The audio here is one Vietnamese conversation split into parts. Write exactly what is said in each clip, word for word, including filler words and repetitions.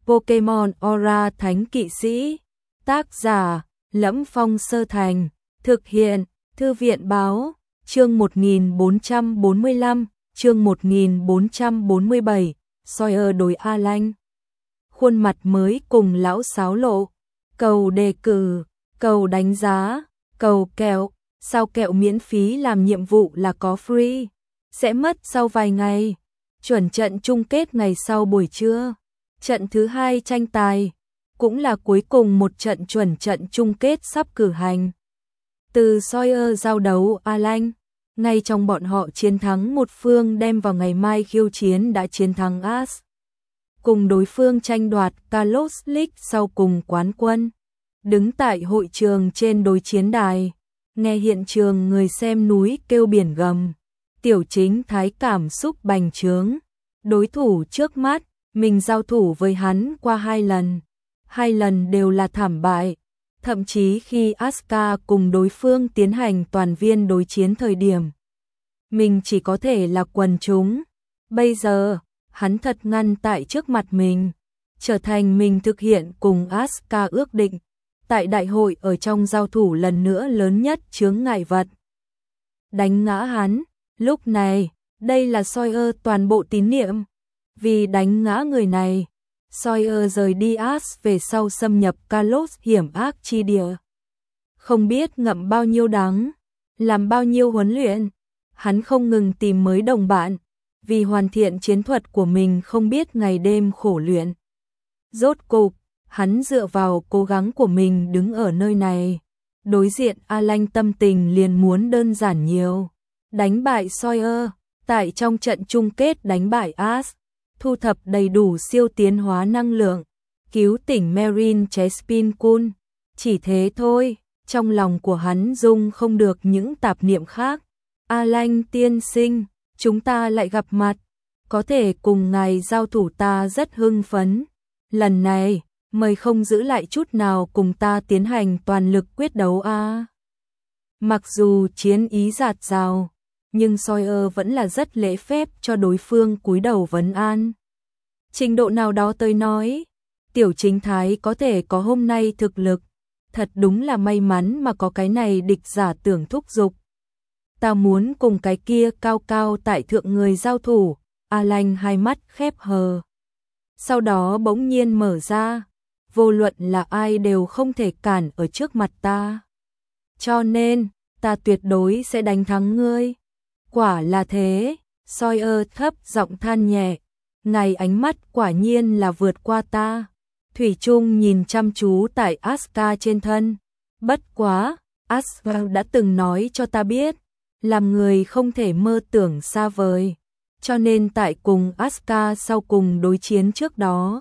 Pokemon Aura Thánh Kỵ Sĩ. Tác giả: Lẫm Phong Sơ Thành. Thực hiện: Thư viện báo. Chương một nghìn bốn trăm bốn mươi lăm, chương một nghìn bốn trăm bốn mươi bảy, Sawyer đối Alan. Khuôn mặt mới cùng lão xáo lộ. Cầu đề cử, cầu đánh giá, cầu kẹo. Sao kẹo miễn phí làm nhiệm vụ là có free. Sẽ mất sau vài ngày. Chuẩn trận chung kết ngày sau buổi trưa. Trận thứ hai tranh tài. Cũng là cuối cùng một trận chuẩn trận chung kết sắp cử hành. Từ Sawyer giao đấu Alan. Ngay trong bọn họ chiến thắng một phương đem vào ngày mai khiêu chiến đã chiến thắng Ash. Cùng đối phương tranh đoạt Kalos League sau cùng quán quân. Đứng tại hội trường trên đối chiến đài. Nghe hiện trường người xem núi kêu biển gầm. Tiểu Chính Thái cảm xúc bành trướng. Đối thủ trước mắt, mình giao thủ với hắn qua hai lần. Hai lần đều là thảm bại. Thậm chí khi Asuka cùng đối phương tiến hành toàn viên đối chiến thời điểm, mình chỉ có thể là quần chúng. Bây giờ, hắn thật ngăn tại trước mặt mình, trở thành mình thực hiện cùng Asuka ước định. Tại đại hội ở trong giao thủ lần nữa lớn nhất chướng ngại vật. Đánh ngã hắn, lúc này, đây là Sawyer toàn bộ tín niệm. Vì đánh ngã người này, Sawyer rời đi Ash về sau xâm nhập Kalos hiểm ác chi địa. Không biết ngậm bao nhiêu đắng, làm bao nhiêu huấn luyện, hắn không ngừng tìm mới đồng bạn, vì hoàn thiện chiến thuật của mình không biết ngày đêm khổ luyện. Rốt cục, hắn dựa vào cố gắng của mình đứng ở nơi này. Đối diện Alan tâm tình liền muốn đơn giản nhiều. Đánh bại Sawyer, tại trong trận chung kết đánh bại Ash, thu thập đầy đủ siêu tiến hóa năng lượng, cứu tỉnh Marin Chespin-Kun. Chỉ thế thôi, trong lòng của hắn dung không được những tạp niệm khác. Alan tiên sinh, chúng ta lại gặp mặt, có thể cùng ngài giao thủ ta rất hưng phấn. Lần này, mời không giữ lại chút nào cùng ta tiến hành toàn lực quyết đấu a. À. Mặc dù chiến ý dạt dào, nhưng Sawyer vẫn là rất lễ phép cho đối phương cúi đầu vấn an. Trình độ nào đó tôi nói, Tiểu Chính Thái có thể có hôm nay thực lực, thật đúng là may mắn mà có cái này địch giả tưởng thúc giục. Ta muốn cùng cái kia cao cao tại thượng người giao thủ. Alan hai mắt khép hờ. Sau đó bỗng nhiên mở ra, vô luận là ai đều không thể cản ở trước mặt ta. Cho nên, ta tuyệt đối sẽ đánh thắng ngươi. Quả là thế, Sawyer thấp giọng than nhẹ, ngài ánh mắt quả nhiên là vượt qua ta. Thủy chung nhìn chăm chú tại Asuka trên thân. Bất quá, Asuka đã từng nói cho ta biết, làm người không thể mơ tưởng xa vời. Cho nên tại cùng Asuka sau cùng đối chiến trước đó,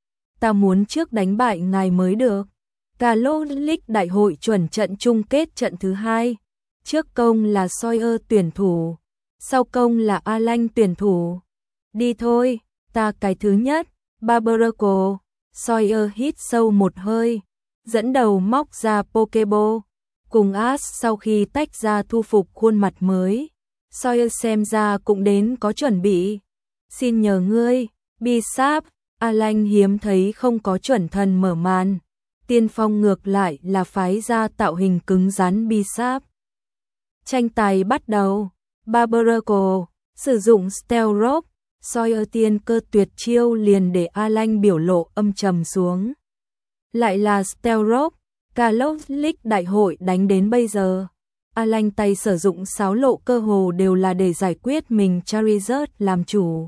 ta muốn trước đánh bại ngài mới được. Kalos League đại hội chuẩn trận chung kết trận thứ hai. Trước công là Sawyer tuyển thủ, sau công là Alan tuyển thủ. Đi thôi, ta cái thứ nhất, Barbarako. Sawyer hít sâu một hơi, dẫn đầu móc ra Pokeball. Cùng Ash sau khi tách ra thu phục khuôn mặt mới, Sawyer xem ra cũng đến có chuẩn bị. Xin nhờ ngươi, Bisap. Alan hiếm thấy không có chuẩn thần mở màn. Tiên phong ngược lại là phái ra tạo hình cứng rắn Bisap. Tranh tài bắt đầu. Barbarako sử dụng Stealth Rope. Sawyer tiên cơ tuyệt chiêu liền để Alan biểu lộ âm trầm xuống. Lại là Stealth Rope. Kalos League đại hội đánh đến bây giờ, Alan tay sử dụng sáo lộ cơ hồ đều là để giải quyết mình Charizard làm chủ.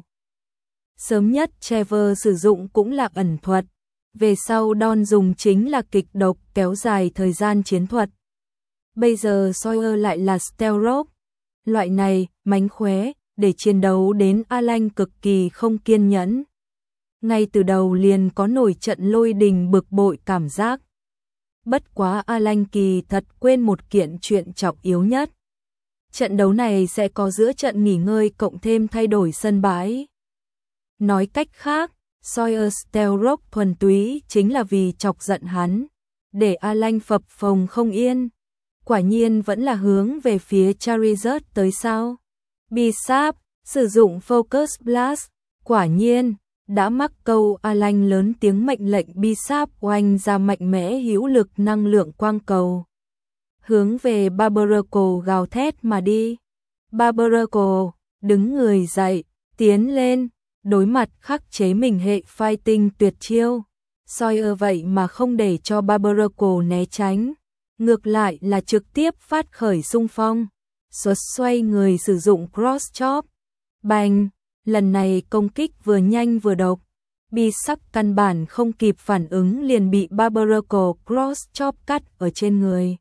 Sớm nhất Trevor sử dụng cũng là ẩn thuật, về sau Don dùng chính là kịch độc kéo dài thời gian chiến thuật. Bây giờ Sawyer lại là Stealth Rope. Loại này, mánh khóe, để chiến đấu đến Alan cực kỳ không kiên nhẫn. Ngay từ đầu liền có nổi trận lôi đình bực bội cảm giác. Bất quá Alan kỳ thật quên một kiện chuyện trọng yếu nhất. Trận đấu này sẽ có giữa trận nghỉ ngơi cộng thêm thay đổi sân bãi. Nói cách khác, Sawyer Stealth Rope thuần túy chính là vì chọc giận hắn, để Alan phập phồng không yên. Quả nhiên vẫn là hướng về phía Charizard tới sao. Bisap sử dụng Focus Blast, quả nhiên, đã mắc câu. Alan lớn tiếng mệnh lệnh Bisap oanh ra mạnh mẽ hữu lực năng lượng quang cầu, hướng về Barbaroco gào thét mà đi. Barbaroco đứng người dậy, tiến lên, đối mặt khắc chế mình hệ fighting tuyệt chiêu. Sawyer vậy mà không để cho Barbaroco né tránh, ngược lại là trực tiếp phát khởi xung phong, xuất xoay người sử dụng cross chop. Bành, lần này công kích vừa nhanh vừa độc. Bisap căn bản không kịp phản ứng liền bị Barbaroco cross chop cắt ở trên người.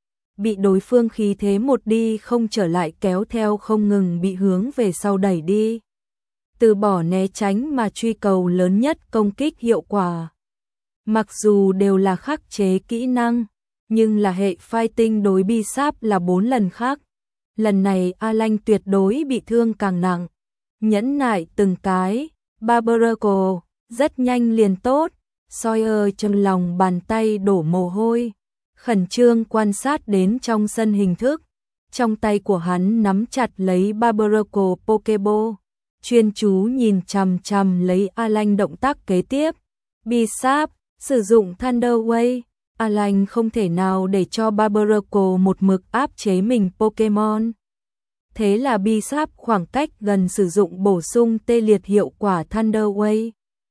Bị đối phương khí thế một đi không trở lại kéo theo không ngừng bị hướng về sau đẩy đi. Từ bỏ né tránh mà truy cầu lớn nhất công kích hiệu quả. Mặc dù đều là khắc chế kỹ năng, nhưng là hệ fighting đối Bisap là bốn lần khác. Lần này Alan tuyệt đối bị thương càng nặng. Nhẫn nại từng cái, Barbaroco rất nhanh liền tốt. Sawyer trong lòng bàn tay đổ mồ hôi, khẩn trương quan sát đến trong sân hình thức. Trong tay của hắn nắm chặt lấy Barbaroco Pokeball, chuyên chú nhìn chằm chằm lấy Alan động tác kế tiếp. Bisap sử dụng Thunder Wave. Alan không thể nào để cho Barbaroco một mực áp chế mình Pokemon. Thế là Bisap khoảng cách gần sử dụng bổ sung tê liệt hiệu quả Thunder Wave.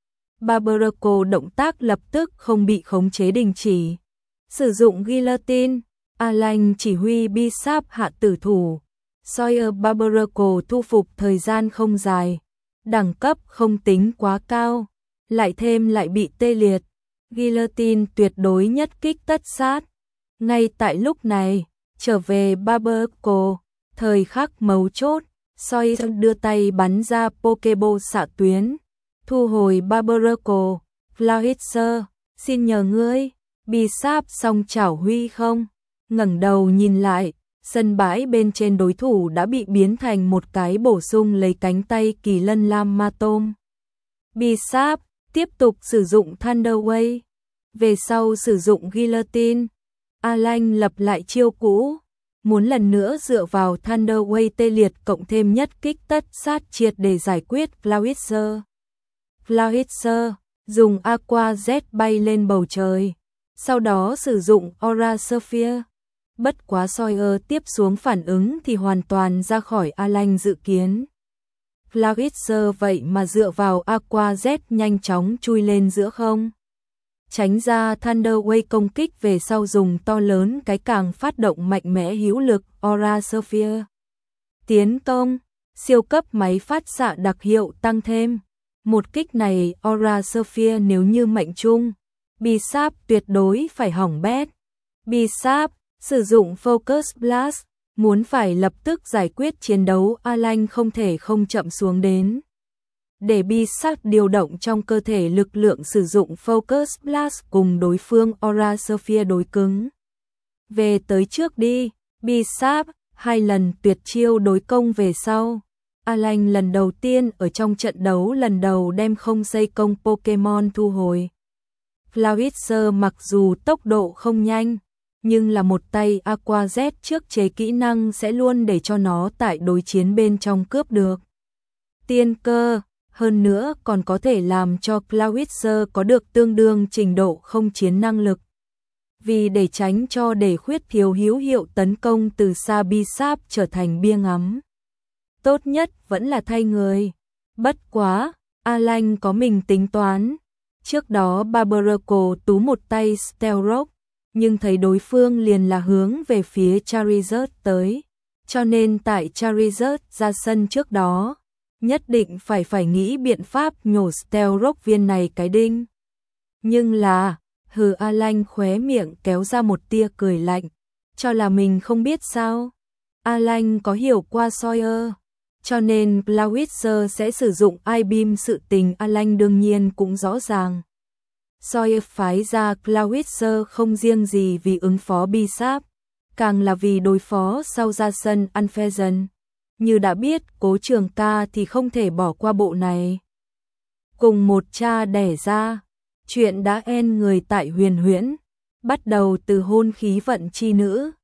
Barbaroco động tác lập tức không bị khống chế đình chỉ. Sử dụng Guillotine, Alan chỉ huy Bisap hạ tử thủ. Sawyer Barbaroco thu phục thời gian không dài, đẳng cấp không tính quá cao, lại thêm lại bị tê liệt. Guillotine tuyệt đối nhất kích tất sát. Ngay tại lúc này, trở về Barbaroco, thời khắc mấu chốt, Sawyer đưa tay bắn ra Pokeball xạ tuyến, thu hồi Barbaroco. Flowitzer, xin nhờ ngươi. Bisap song chảo huy không, ngẩng đầu nhìn lại, sân bãi bên trên đối thủ đã bị biến thành một cái bổ sung lấy cánh tay kỳ lân lam ma tôm. Bisap tiếp tục sử dụng Thunder Wave, về sau sử dụng Guillotine. Alan lập lại chiêu cũ, muốn lần nữa dựa vào Thunder Wave tê liệt cộng thêm nhất kích tất sát triệt để giải quyết Flowitzer. Flowitzer dùng Aqua Jet bay lên bầu trời, sau đó sử dụng Aura Sphere. Bất quá Sawyer tiếp xuống phản ứng thì hoàn toàn ra khỏi Alan dự kiến. Flowitzer vậy mà dựa vào Aqua Jet nhanh chóng chui lên giữa không, tránh ra Thunder Wave công kích về sau dùng to lớn cái càng phát động mạnh mẽ hữu lực Aura Sphere. Tiến công, siêu cấp máy phát xạ đặc hiệu tăng thêm. Một kích này Aura Sphere nếu như mệnh trung, Bisap tuyệt đối phải hỏng bét. Bisap sử dụng Focus Blast, muốn phải lập tức giải quyết chiến đấu. Alan không thể không chậm xuống đến. Để Bisap điều động trong cơ thể lực lượng sử dụng Focus Blast cùng đối phương Aura Sphere đối cứng. Về tới trước đi, Bisap, hai lần tuyệt chiêu đối công về sau. Alan lần đầu tiên ở trong trận đấu lần đầu đem không dây công Pokemon thu hồi. Flowitzer mặc dù tốc độ không nhanh, nhưng là một tay Aqua Jet trước chế kỹ năng sẽ luôn để cho nó tại đối chiến bên trong cướp được tiên cơ, hơn nữa còn có thể làm cho Flowitzer có được tương đương trình độ không chiến năng lực. Vì để tránh cho để khuyết thiếu hữu hiệu tấn công từ xa Bisap trở thành bia ngắm, tốt nhất vẫn là thay người. Bất quá, Alan có mình tính toán. Trước đó Barbaroco tú một tay Stealth Rock, nhưng thấy đối phương liền là hướng về phía Charizard tới, cho nên tại Charizard ra sân trước đó, nhất định phải phải nghĩ biện pháp nhổ Stealth Rock viên này cái đinh. Nhưng là, hừ, Alan khóe miệng kéo ra một tia cười lạnh, cho là mình không biết sao. Alan có hiểu qua Sawyer, cho nên Flowitzer sẽ sử dụng I-Beam, sự tình Alan đương nhiên cũng rõ ràng. Sawyer phái ra Flowitzer không riêng gì vì ứng phó Bisap, càng là vì đối phó sau ra sân Unfezant. Như đã biết Cố Trường Ca thì không thể bỏ qua bộ này. Cùng một cha đẻ ra, chuyện đã end người tại Huyền Huyễn, bắt đầu từ hôn khí vận chi nữ.